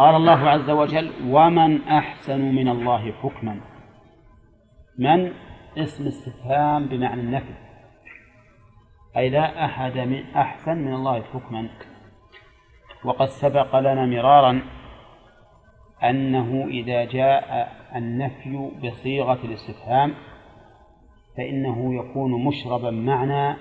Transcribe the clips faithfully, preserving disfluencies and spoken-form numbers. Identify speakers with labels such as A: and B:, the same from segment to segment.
A: قال الله عز وجل: ومن أحسن من الله حكما. من اسم استفهام بمعنى النفي، أي لا أحد من أحسن من الله حكما. وقد سبق لنا مرارا أنه إذا جاء النفي بصيغة الاستفهام فإنه يكون مشربا معنى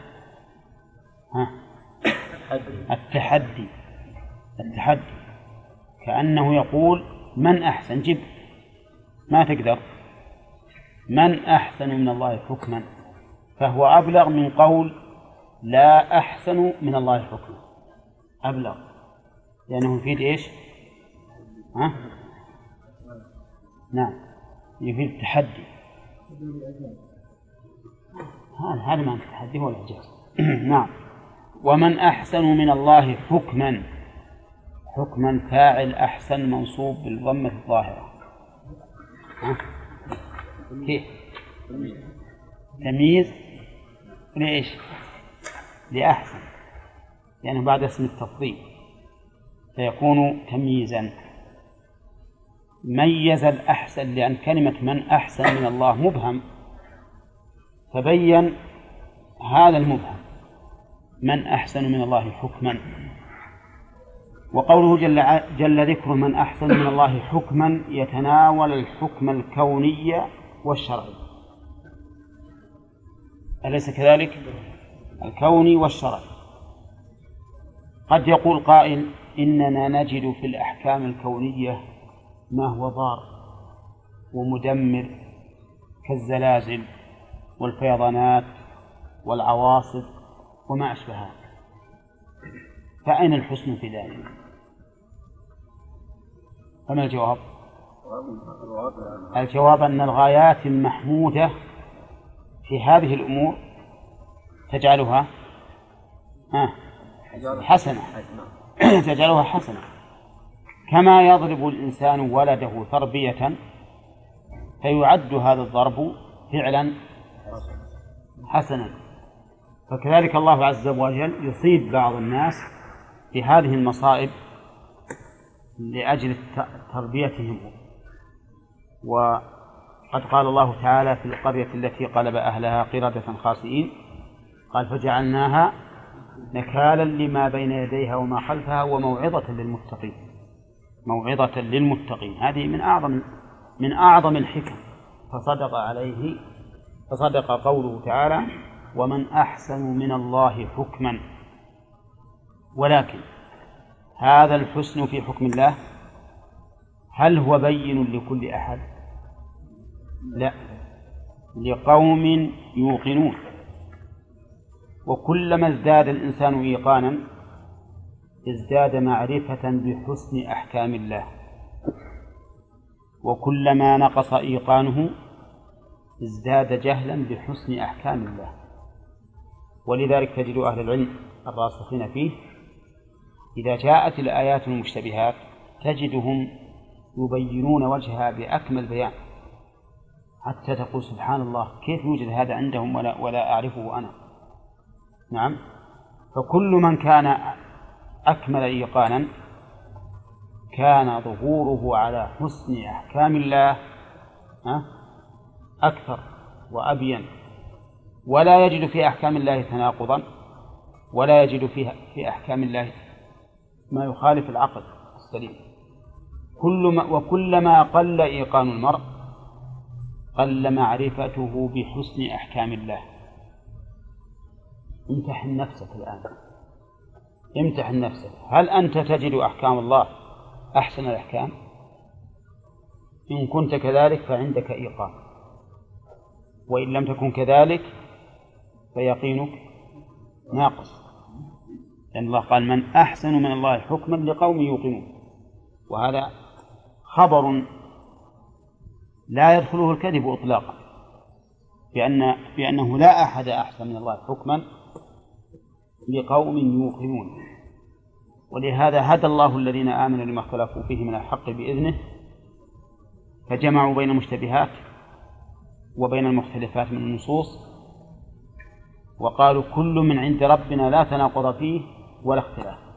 A: التحدي التحدي كأنه يقول: من أحسن؟ جب، ما تقدر. من أحسن من الله حكما، فهو أبلغ من قول لا أحسن من الله حكما. أبلغ لأنه يفيد إيش؟ ها؟ نعم، يفيد التحدي. هذا هذا ما التحدي هو الإعجاز. نعم. ومن أحسن من الله حكما. حكما فاعل أحسن منصوب بالضمة الظاهرة. ها؟ كيف؟ تمييز ليش؟ لأحسن، لأنه يعني بعد اسم التفضيل فيكون تمييزا. ميز الأحسن، لأن كلمة من أحسن من الله مبهم، فبين هذا المبهم: من أحسن من الله حكما. وقوله جل, جل ذكره من أحسن من الله حكما يتناول الحكم الكوني والشرعي، أليس كذلك؟ الكوني والشرعي. قد يقول قائل: إننا نجد في الأحكام الكونية ما هو ضار ومدمر كالزلازل والفيضانات والعواصف وما أشبهها، فأين الحسن في ذلك؟ فما الجواب؟ الجواب أن الغايات المحمودة في هذه الأمور تجعلها حسنة تجعلها حسنة. كما يضرب الإنسان ولده تربية فيعد هذا الضرب فعلا حسنا، فكذلك الله عز وجل يصيب بعض الناس بهذه المصائب لأجل تربيتهم. وقد قال الله تعالى في القرية التي قلب أهلها قردة خاسئين قال: فجعلناها نكالا لما بين يديها وما خلفها وموعظة للمتقين. موعظة للمتقين هذه من أعظم من أعظم الحكم، فصدق عليه فصدق قوله تعالى: ومن أحسن من الله حكما. ولكن هذا الحسن في حكم الله هل هو بين لكل أحد؟ لا، لقوم يوقنون. وكلما ازداد الإنسان إيقانا ازداد معرفة بحسن أحكام الله، وكلما نقص إيقانه ازداد جهلا بحسن أحكام الله. ولذلك تجد أهل العلم الراسخين فيه إذا جاءت الآيات المشتبهات تجدهم يبينون وجهها بأكمل بيان، حتى تقول: سبحان الله، كيف يوجد هذا عندهم ولا, ولا أعرفه أنا؟ نعم. فكل من كان أكمل إيقانا كان ظهوره على حسن أحكام الله أكثر وأبين، ولا يجد في أحكام الله تناقضا، ولا يجد فيها في أحكام الله ما يخالف العقل السليم. كل ما وكلما قل إيقان المرء قل معرفته بحسن أحكام الله. امتحن نفسك الآن، امتحن نفسك، هل أنت تجد أحكام الله أحسن الأحكام؟ إن كنت كذلك فعندك إيقان، وإن لم تكن كذلك فيقينك ناقص، لأن الله قال: من أحسن من الله حكما لقوم يوقنون. وهذا خبر لا يدخله الكذب إطلاقا، بأن بأنه لا أحد أحسن من الله حكما لقوم يوقنون. ولهذا هدى الله الذين آمنوا لما اختلفوا فيه من الحق بإذنه، فجمعوا بين المشتبهات وبين المختلفات من النصوص، وقالوا: كل من عند ربنا لا تناقض فيه ولا اختلاف.